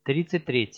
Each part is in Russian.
33.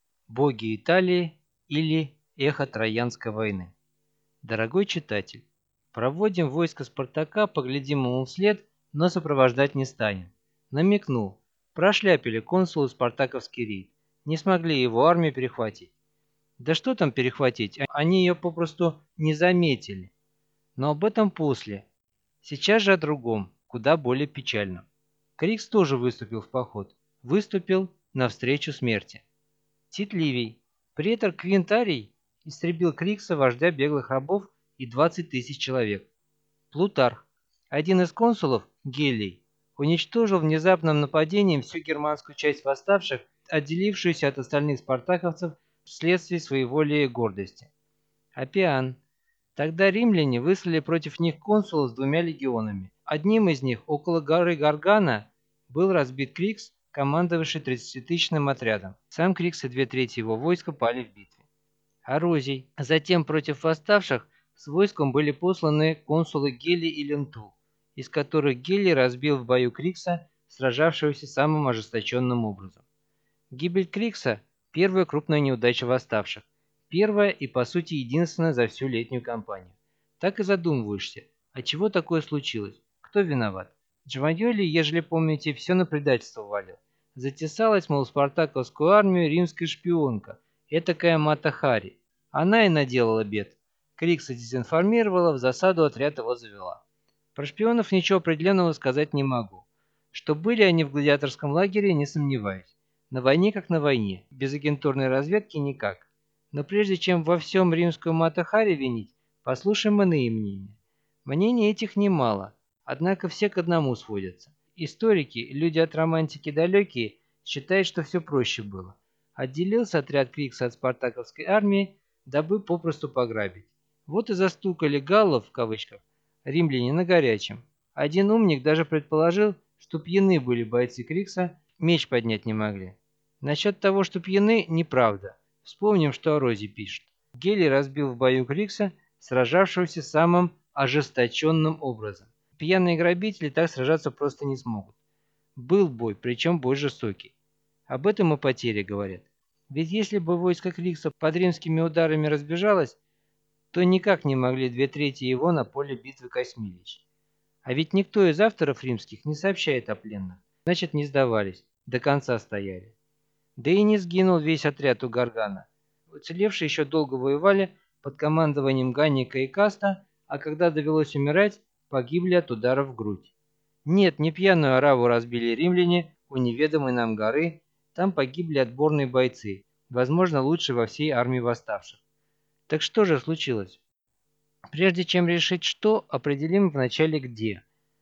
Боги Италии или эхо Троянской войны. Дорогой читатель, проводим войско Спартака, поглядим ему вслед, но сопровождать не станем. Намекнул, прошляпили консулу спартаковский рейд, не смогли его армию перехватить. Да что там перехватить, они ее попросту не заметили. Но об этом после. Сейчас же о другом, куда более печальном. Крикс тоже выступил в поход. Выступил навстречу смерти. Тит Ливий, претор Квинтарий, истребил Крикса, вождя беглых рабов, и 20 тысяч человек. Плутарх, один из консулов, Гелий, уничтожил внезапным нападением всю германскую часть восставших, отделившуюся от остальных спартаковцев вследствие своеволия и гордости. Аппиан. Тогда римляне выслали против них консула с 2 легионами. Одним из них, около горы Гаргана, был разбит Крикс, командовавший 30-тысячным отрядом. Сам Крикс и 2/3 его войска пали в битве. Орозий. Затем против восставших с войском были посланы консулы Гелий и Лентул, из которых Гелий разбил в бою Крикса, сражавшегося самым ожесточенным образом. Гибель Крикса – первая крупная неудача восставших. Первая и, по сути, единственная за всю летнюю кампанию. Так и задумываешься, а чего такое случилось? Кто виноват? Джавайоли, ежели помните, все на предательство валил. Затесалась, мол, в спартаковскую армию римская шпионка, этакая Мата Хари. Она и наделала бед. Крикса дезинформировала, в засаду отряд его завела. Про шпионов ничего определенного сказать не могу. Что были они в гладиаторском лагере, не сомневаюсь. На войне как на войне, без агентурной разведки никак. Но прежде чем во всем римскую Мата Хари винить, послушаем иные мнения. Мнений этих немало, однако все к одному сводятся. Историки, люди от романтики далекие, считают, что все проще было. Отделился отряд Крикса от спартаковской армии, дабы попросту пограбить. Вот и застукали галлов, в кавычках, римляне на горячем. Один умник даже предположил, что пьяны были бойцы Крикса, меч поднять не могли. Насчет того, что пьяны, неправда. Вспомним, что Орозий пишет. Гелий разбил в бою Крикса, сражавшегося самым ожесточенным образом. Пьяные грабители так сражаться просто не смогут. Был бой, причем бой жестокий. Об этом и потери говорят. Ведь если бы войско Крикса под римскими ударами разбежалось, то никак не могли 2/3 его на поле битвы Космилич. А ведь никто из авторов римских не сообщает о пленных. Значит, не сдавались, до конца стояли. Да и не сгинул весь отряд у Гаргана. Уцелевшие еще долго воевали под командованием Ганника и Каста, а когда довелось умирать, погибли от ударов в грудь. Нет, не пьяную ораву разбили римляне у неведомой нам горы, там погибли отборные бойцы, возможно, лучшие во всей армии восставших. Так что же случилось? Прежде чем решить что, определим вначале где.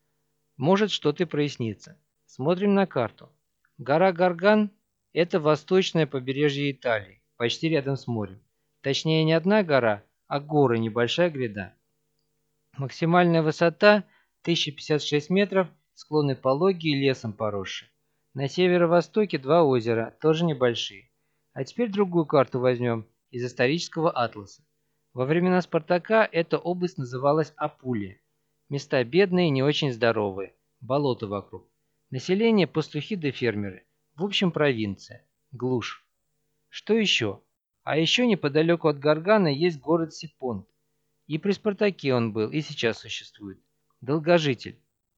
Может что-то прояснится. Смотрим на карту. Гора Гарган – это восточное побережье Италии, почти рядом с морем. Точнее, не одна гора, а горы, небольшая гряда. Максимальная высота – 1056 метров, склоны пологие, лесом поросшие. На северо-востоке 2 озера, тоже небольшие. А теперь другую карту возьмем из исторического атласа. Во времена Спартака эта область называлась Апулия. Места бедные, не очень здоровые, болото вокруг. Население – пастухи да фермеры. В общем, провинция. Глушь. Что еще? А еще неподалеку от Гаргана есть город Сипонт. И при Спартаке он был, и сейчас существует. Долгожитель.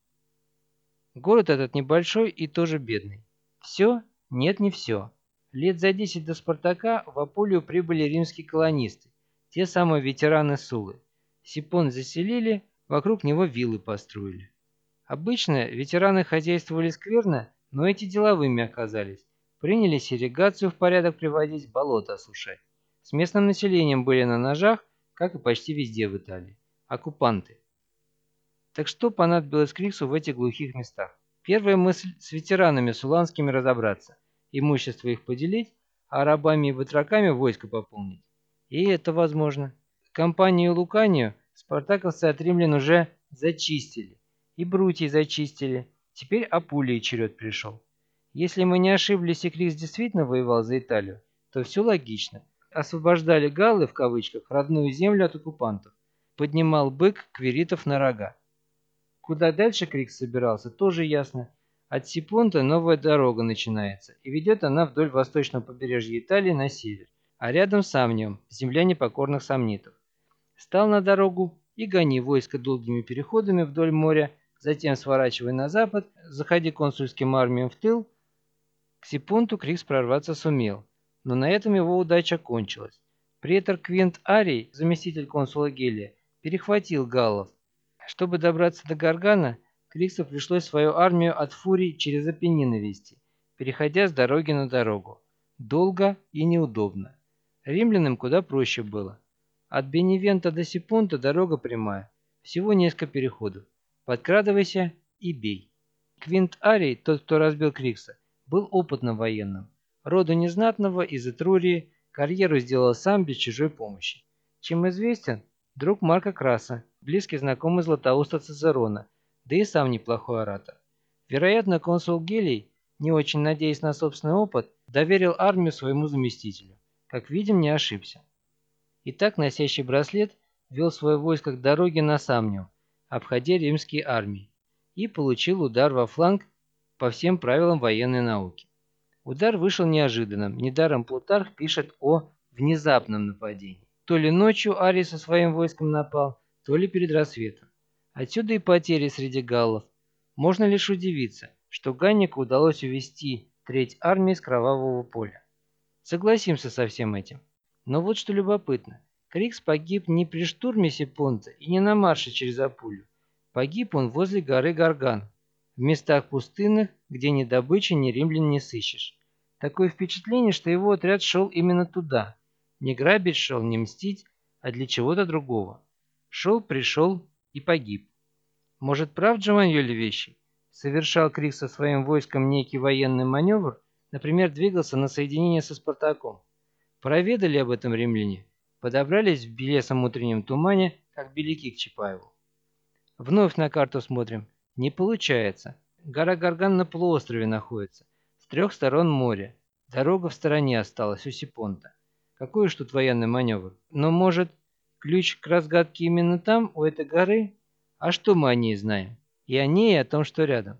Город этот небольшой и тоже бедный. Все? Нет, не все. Лет за 10 до Спартака в Апулию прибыли римские колонисты, те самые ветераны Сулы. Сипон заселили, вокруг него виллы построили. Обычно ветераны хозяйствовали скверно, но эти деловыми оказались. Принялись ирригацию в порядок приводить, болото осушать. С местным населением были на ножах, как и почти везде в Италии. Оккупанты. Так что понадобилось Криксу в этих глухих местах? Первая мысль – с ветеранами суланскими разобраться, имущество их поделить, а рабами и батраками войско пополнить. И это возможно. Компанию Луканию спартаковцы от римлян уже зачистили. И Брутий зачистили. Теперь Апулии черед пришел. Если мы не ошиблись и Крикс действительно воевал за Италию, то все логично. Освобождали галлы, в кавычках, родную землю от оккупантов. Поднимал бык квиритов на рога. Куда дальше Крикс собирался, тоже ясно. От Сипонта новая дорога начинается, и ведет она вдоль восточного побережья Италии на север, а рядом с Амниум, земля непокорных сомнитов. Стал на дорогу и гони войско долгими переходами вдоль моря, затем сворачивай на запад, заходи консульским армиям в тыл. К Сипонту Крикс прорваться сумел, но на этом его удача кончилась. Претор Квинт Арий, заместитель консула Гелия, перехватил галлов. Чтобы добраться до Гаргана, Криксу пришлось свою армию от Фурий через Апеннины вести, переходя с дороги на дорогу. Долго и неудобно. Римлянам куда проще было. От Беневента до Сипонта дорога прямая, всего несколько переходов. Подкрадывайся и бей. Квинт Арий, тот, кто разбил Крикса, был опытным военным. Роду незнатного из Этрурии, карьеру сделал сам без чужой помощи. Чем известен? Друг Марка Краса, близкий знакомый Златоуста Цицерона, да и сам неплохой оратор. Вероятно, консул Гелий, не очень надеясь на собственный опыт, доверил армию своему заместителю. Как видим, не ошибся. Итак, носящий браслет вел свое войско к дороге на Самниум, обходя римские армии, и получил удар во фланг по всем правилам военной науки. Удар вышел неожиданным, недаром Плутарх пишет о внезапном нападении. То ли ночью Арий со своим войском напал, то ли перед рассветом. Отсюда и потери среди галлов. Можно лишь удивиться, что Ганнику удалось увести треть армии с кровавого поля. Согласимся со всем этим. Но вот что любопытно. Крикс погиб не при штурме Сипонта и не на марше через Апулью. Погиб он возле горы Гарган, в местах пустынных, где ни добычи, ни римлян не сыщешь. Такое впечатление, что его отряд шел именно туда. Не грабить шел, не мстить, а для чего-то другого. Шел, пришел и погиб. Может, прав Джованьоли Вещий? Совершал Крикс со своим войском некий военный маневр, например, двигался на соединение со Спартаком. Проведали об этом римляне, подобрались в белесом утреннем тумане, как беляки к Чапаеву. Вновь на карту смотрим. Не получается. Гора Гарган на полуострове находится. С трех сторон море. Дорога в стороне осталась у Сипонта. Какой уж тут военный маневр. Но может, ключ к разгадке именно там, у этой горы? А что мы о ней знаем? И о ней, и о том, что рядом.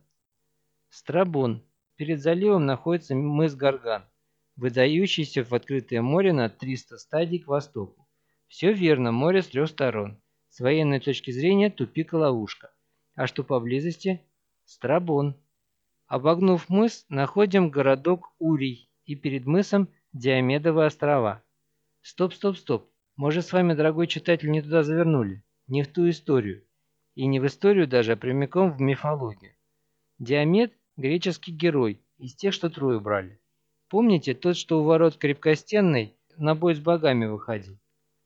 Страбон. Перед заливом находится мыс Гарган, выдающийся в открытое море на 300 стадий к востоку. Все верно, море с трех сторон. С военной точки зрения тупик и ловушка. А что поблизости? Страбон. Обогнув мыс, находим городок Урий и перед мысом Диомедовы острова. Стоп, стоп, стоп. Может, с вами, дорогой читатель, не туда завернули? Не в ту историю. И не в историю даже, а прямиком в мифологию. Диомед – греческий герой, из тех, что Трою брали. Помните, тот, что у ворот крепкостенной на бой с богами выходил?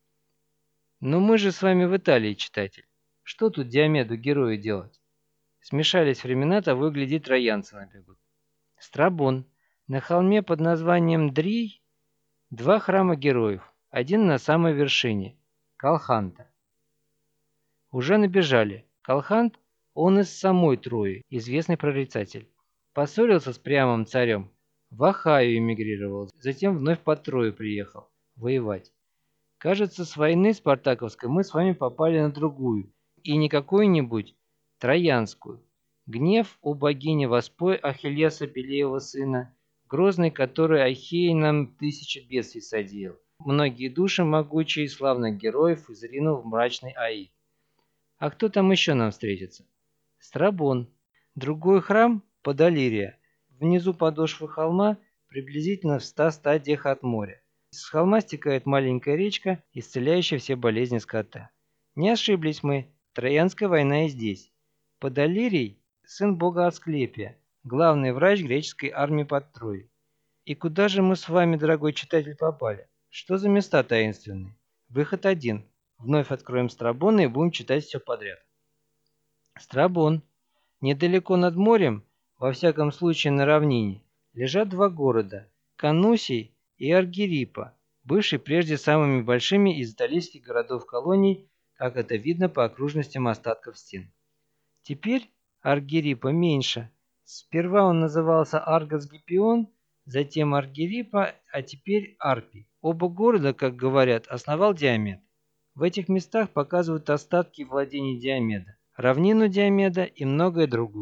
Но мы же с вами в Италии, читатель. Что тут Диомеду герою делать? Смешались времена, того и гляди, троянцы набегут. Страбон. На холме под названием Дрий два храма героев. Один на самой вершине – Колханта. Уже набежали. Колхант – он из самой Трои, известный прорицатель. Поссорился с Приамом царем, в Ахаю эмигрировал, затем вновь под Трою приехал воевать. Кажется, с войны спартаковской мы с вами попали на другую, и не какую-нибудь, троянскую. Гнев у богини воспой Ахиллеса Пелеева сына, грозный, который Ахей нам тысячи бедствий содеял. Многие души могучие и славных героев изринул в мрачный Аид. А кто там еще нам встретится? Страбон. Другой храм – Подолирия. Внизу подошвы холма, приблизительно в 100 стадиях от моря. С холма стекает маленькая речка, исцеляющая все болезни скота. Не ошиблись мы, Троянская война и здесь. Подолирий – сын бога Асклепия, главный врач греческой армии под Троей. И куда же мы с вами, дорогой читатель, попали? Что за места таинственные? Выход один. Вновь откроем Страбона и будем читать все подряд. Страбон. Недалеко над морем, во всяком случае на равнине, лежат два города – Канусий и Аргириппа, бывшие прежде самыми большими из итальянских городов-колоний, как это видно по окружностям остатков стен. Теперь Аргириппа меньше. Сперва он назывался Аргос-Гиппион, затем Аргириппа, а теперь Арпий. Оба города, как говорят, основал Диомед. В этих местах показывают остатки владений Диомеда, равнину Диомеда и многое другое.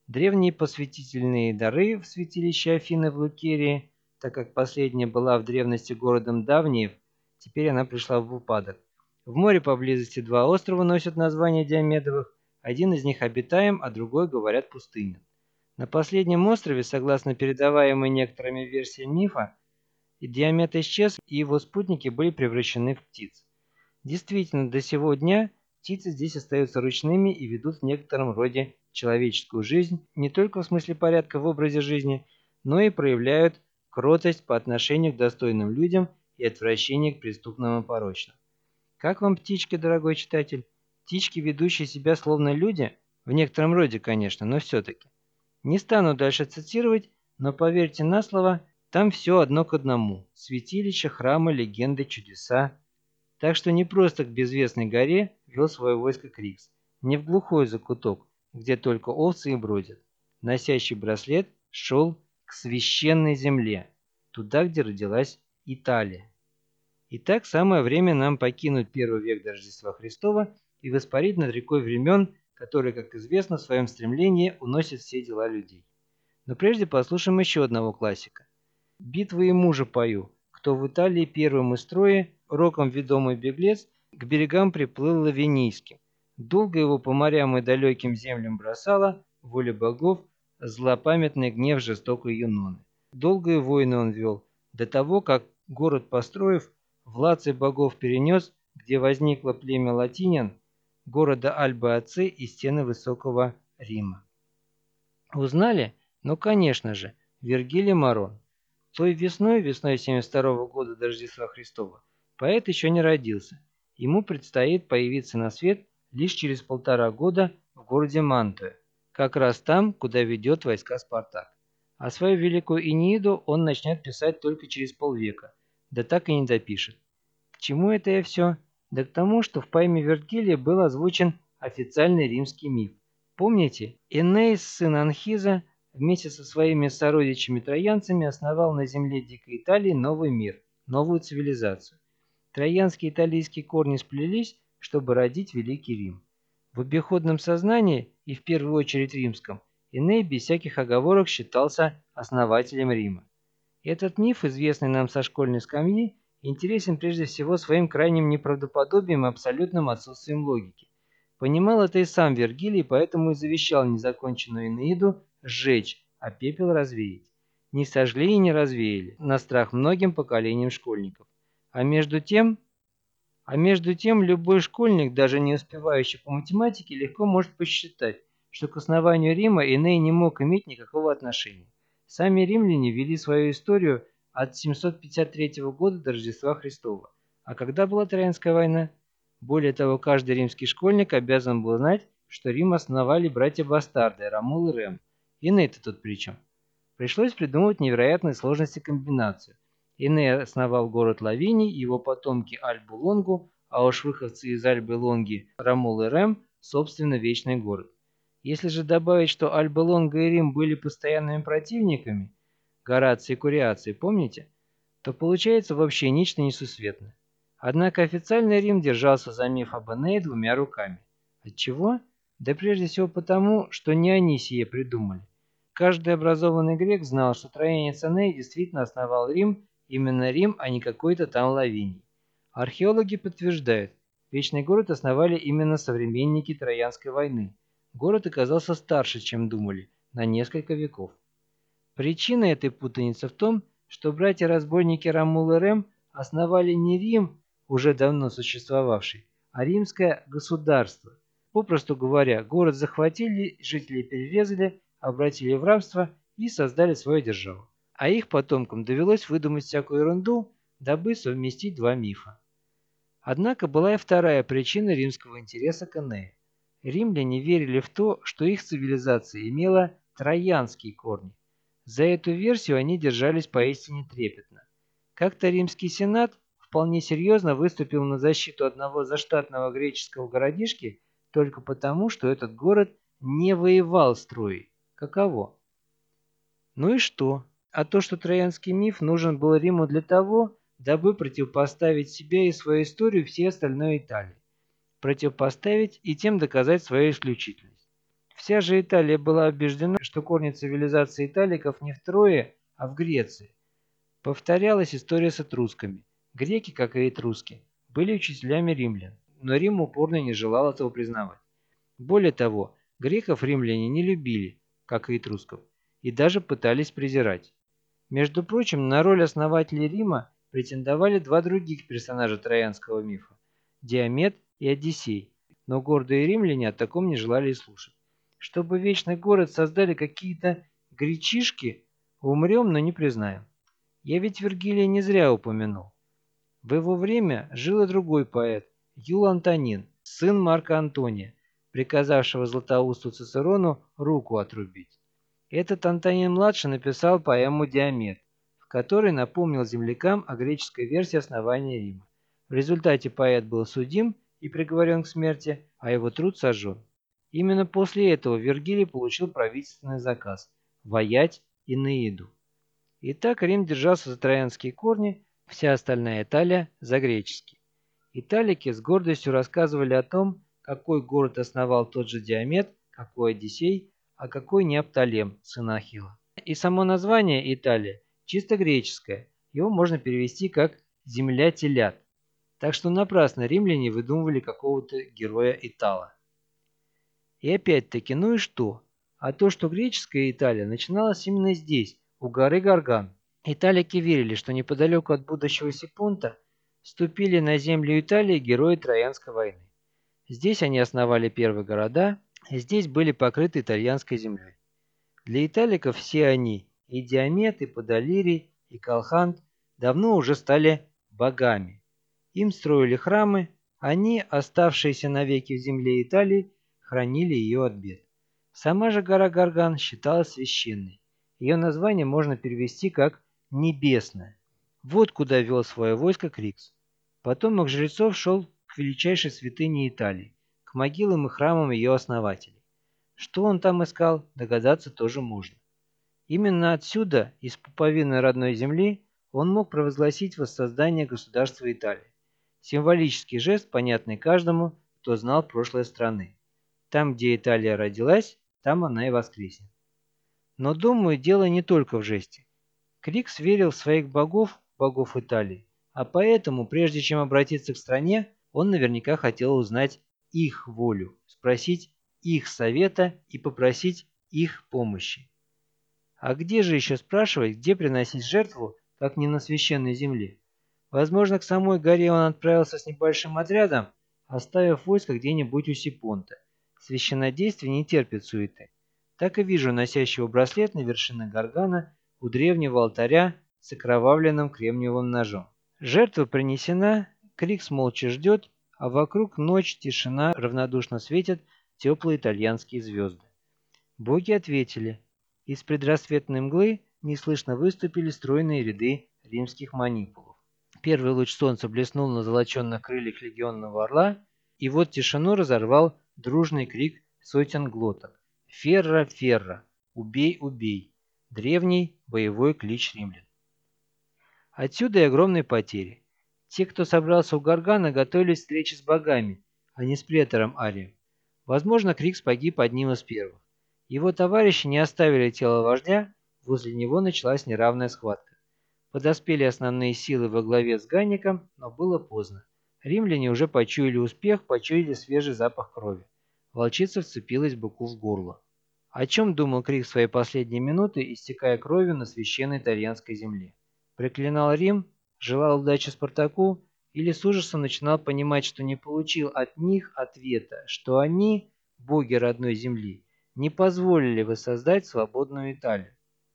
Древние посвятительные дары в святилище Афины в Лукерии, так как последняя была в древности городом Давниев, теперь она пришла в упадок. В море поблизости два острова носят название Диомедовых, один из них обитаем, а другой, говорят, пустыня. На последнем острове, согласно передаваемой некоторыми версиям мифа, Диомед исчез, и его спутники были превращены в птиц. Действительно, до сего дня птицы здесь остаются ручными и ведут в некотором роде человеческую жизнь, не только в смысле порядка в образе жизни, но и проявляют кротость по отношению к достойным людям и отвращение к преступным и порочным. Как вам птички, дорогой читатель? Птички, ведущие себя словно люди, в некотором роде, конечно, но все-таки. Не стану дальше цитировать, но поверьте на слово, там все одно к одному. Святилища, храмы, легенды, чудеса. Так что не просто к безвестной горе вел свое войско Крикс, не в глухой закуток, где только овцы и бродят. Носящий браслет шел к священной земле, туда, где родилась Италия. Итак, самое время нам покинуть первый век до Рождества Христова и воспарить над рекой времен, которая, как известно, в своем стремлении уносит все дела людей. Но прежде послушаем еще одного классика. «Битвы и мужа пою, кто в Италии первым из строя, роком ведомый беглец, к берегам приплыл лавинийским. Долго его по морям и далеким землям бросала, воля богов, злопамятный гнев жестокой Юноны. Долгие войны он вел, до того, как, город построив, влаций богов перенес, где возникло племя латинян, города Альбы-Отцы и стены высокого Рима». Узнали? Ну, конечно же, Вергилий Марон. Той весной 72 года до Рождества Христова, поэт еще не родился. Ему предстоит появиться на свет лишь через 1,5 года в городе Мантуя, как раз там, куда ведет войска Спартак. А свою великую Энеиду он начнет писать только через полвека, да так и не допишет. К чему это я все? Да к тому, что в поэме Вергилия был озвучен официальный римский миф. Помните, Энеис, сын Анхиза, вместе со своими сородичами-троянцами основал на земле Дикой Италии новый мир, новую цивилизацию. Троянские и италийские корни сплелись, чтобы родить Великий Рим. В обиходном сознании, и в первую очередь римском, Эней без всяких оговорок считался основателем Рима. Этот миф, известный нам со школьной скамьи, интересен прежде всего своим крайним неправдоподобием и абсолютным отсутствием логики. Понимал это и сам Вергилий, поэтому и завещал незаконченную Энеиду сжечь, а пепел развеять. Не сожгли и не развеяли, на страх многим поколениям школьников. А между тем любой школьник, даже не успевающий по математике, легко может посчитать, что к основанию Рима Эней не мог иметь никакого отношения. Сами римляне вели свою историю от 753 года до Рождества Христова. А когда была Троянская война? Более того, каждый римский школьник обязан был знать, что Рим основали братья-бастарды Ромул и Рем. Эней-то тут при чем? Пришлось придумывать невероятные сложности комбинацию. Эней основал город Лавиний, его потомки Альбу Лонгу, а уж выходцы из Альбы Лонги Ромул и Рем, собственно, вечный город. Если же добавить, что Альба Лонга и Рим были постоянными противниками, Гораций и Куриаций, помните, то получается вообще нечто несусветное. Однако официальный Рим держался за миф об Энее двумя руками. Отчего? Да прежде всего потому, что не они сие придумали. Каждый образованный грек знал, что троянец Эней действительно основал Рим, именно Рим, а не какой-то там Лавиний. Археологи подтверждают, Вечный город основали именно современники Троянской войны. Город оказался старше, чем думали, на несколько веков. Причина этой путаницы в том, что братья-разбойники Ромул и Рем основали не Рим, уже давно существовавший, а римское государство. Попросту говоря, город захватили, жителей перерезали, обратили в рабство и создали свою державу. А их потомкам довелось выдумать всякую ерунду, дабы совместить два мифа. Однако была и вторая причина римского интереса к Энею. Римляне верили в то, что их цивилизация имела троянские корни. За эту версию они держались поистине трепетно. Как-то римский сенат вполне серьезно выступил на защиту одного заштатного греческого городишки только потому, что этот город не воевал с Троей. Каково? Ну и что? А то, что троянский миф нужен был Риму для того, дабы противопоставить себя и свою историю всей остальной Италии. Противопоставить и тем доказать свою исключительность. Вся же Италия была убеждена, что корни цивилизации италиков не в Трое, а в Греции. Повторялась история с этрусками. Греки, как и этруски, были учителями римлян, но Рим упорно не желал этого признавать. Более того, греков римляне не любили, как и этрусков, и даже пытались презирать. Между прочим, на роль основателей Рима претендовали два других персонажа троянского мифа – Диамет и Одиссей, но гордые римляне о таком не желали и слушать. Чтобы вечный город создали какие-то гречишки, умрем, но не признаем. Я ведь Вергилия не зря упомянул. В его время жил и другой поэт, Юл Антонин, сын Марка Антония, приказавшего Златоусту Цицерону руку отрубить. Этот Антонин-младший написал поэму «Диамет», в которой напомнил землякам о греческой версии основания Рима. В результате поэт был судим и приговорен к смерти, а его труд сожжен. Именно после этого Вергилий получил правительственный заказ – воять Энеиду. Итак, Рим держался за троянские корни, вся остальная Италия – за греческие. Италики с гордостью рассказывали о том, какой город основал тот же Диамет, какой Одиссей, а какой Неопталем, сын Ахилла. И само название Италия чисто греческое, его можно перевести как «земля телят». Так что напрасно римляне выдумывали какого-то героя Итала. И опять-таки, ну и что? А то, что греческая Италия начиналась именно здесь, у горы Гарган. Италики верили, что неподалеку от будущего Сипонта ступили на землю Италии герои Троянской войны. Здесь они основали первые города, и здесь были покрыты итальянской землей. Для италиков все они, и Диамет, и Подолирий, и Колхант, давно уже стали богами. Им строили храмы, они, оставшиеся навеки в земле Италии, хранили ее от бед. Сама же гора Гарган считалась священной. Ее название можно перевести как «небесная». Вот куда вел свое войско Крикс. Потомок жрецов шел к величайшей святыне Италии, к могилам и храмам ее основателей. Что он там искал, догадаться тоже можно. Именно отсюда, из пуповины родной земли, он мог провозгласить воссоздание государства Италии. Символический жест, понятный каждому, кто знал прошлое страны. Там, где Италия родилась, там она и воскреснет. Но, думаю, дело не только в жесте. Крикс верил в своих богов, богов Италии, а поэтому, прежде чем обратиться к стране, он наверняка хотел узнать их волю, спросить их совета и попросить их помощи. А где же еще спрашивать, где приносить жертву, как не на священной земле? Возможно, к самой горе он отправился с небольшим отрядом, оставив войско где-нибудь у Сипонта. Священнодействие не терпит суеты. Так и вижу носящего браслет на вершине Гаргана у древнего алтаря с окровавленным кремниевым ножом. Жертва принесена, Крикс молча ждет, а вокруг ночь, тишина, равнодушно светят теплые итальянские звезды. Боги ответили. Из предрассветной мглы неслышно выступили стройные ряды римских манипулов. Первый луч солнца блеснул на золоченных крыльях легионного орла, и вот тишину разорвал дружный крик сотен глоток. «Ферра, ферра! Убей, убей!» Древний боевой клич римлян. Отсюда и огромные потери. Те, кто собрался у Гаргана, готовились к встрече с богами, а не с претором Арием. Возможно, Крикс погиб одним из первых. Его товарищи не оставили тело вождя, возле него началась неравная схватка. Подоспели основные силы во главе с Ганником, но было поздно. Римляне уже почуяли успех, почуяли свежий запах крови. Волчица вцепилась быку в горло. О чем думал Крик в свои последние минуты, истекая кровью на священной итальянской земле? Проклинал Рим, желал удачи Спартаку или с ужасом начинал понимать, что не получил от них ответа, что они, боги родной земли, не позволили воссоздать свободную Италию.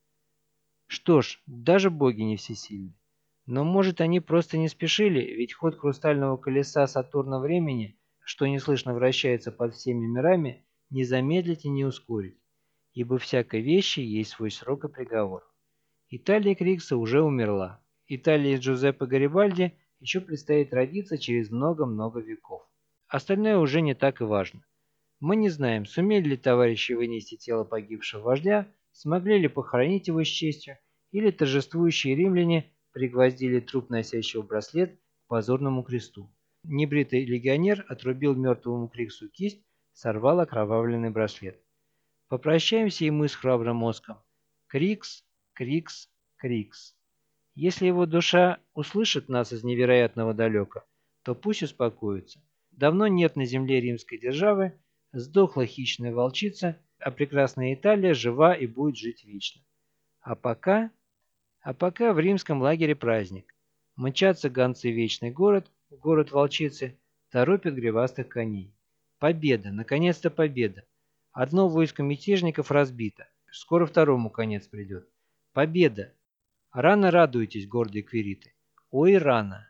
Что ж, даже боги не всесильны. Но может они просто не спешили, ведь ход хрустального колеса Сатурна времени, что неслышно вращается под всеми мирами, не замедлить и не ускорить, ибо всякой вещи есть свой срок и приговор. Италия Крикса уже умерла. Италии Джузеппе Гарибальди еще предстоит родиться через много-много веков. Остальное уже не так и важно. Мы не знаем, сумели ли товарищи вынести тело погибшего вождя, смогли ли похоронить его с честью, или торжествующие римляне пригвоздили труп носящего браслет к позорному кресту. Небритый легионер отрубил мертвому Криксу кисть, сорвал окровавленный браслет. Попрощаемся и мы с храбрым Оском. Крикс, крикс, крикс. Если его душа услышит нас из невероятного далека, то пусть успокоится. Давно нет на земле римской державы, сдохла хищная волчица, а прекрасная Италия жива и будет жить вечно. А пока... А пока в римском лагере праздник. Мчатся гонцы в вечный город, в город волчицы, торопят гривастых коней. Победа, наконец-то победа. Одно войско мятежников разбито, скоро второму конец придет. Победа! Рано радуетесь, гордые квириты. Ой, рано!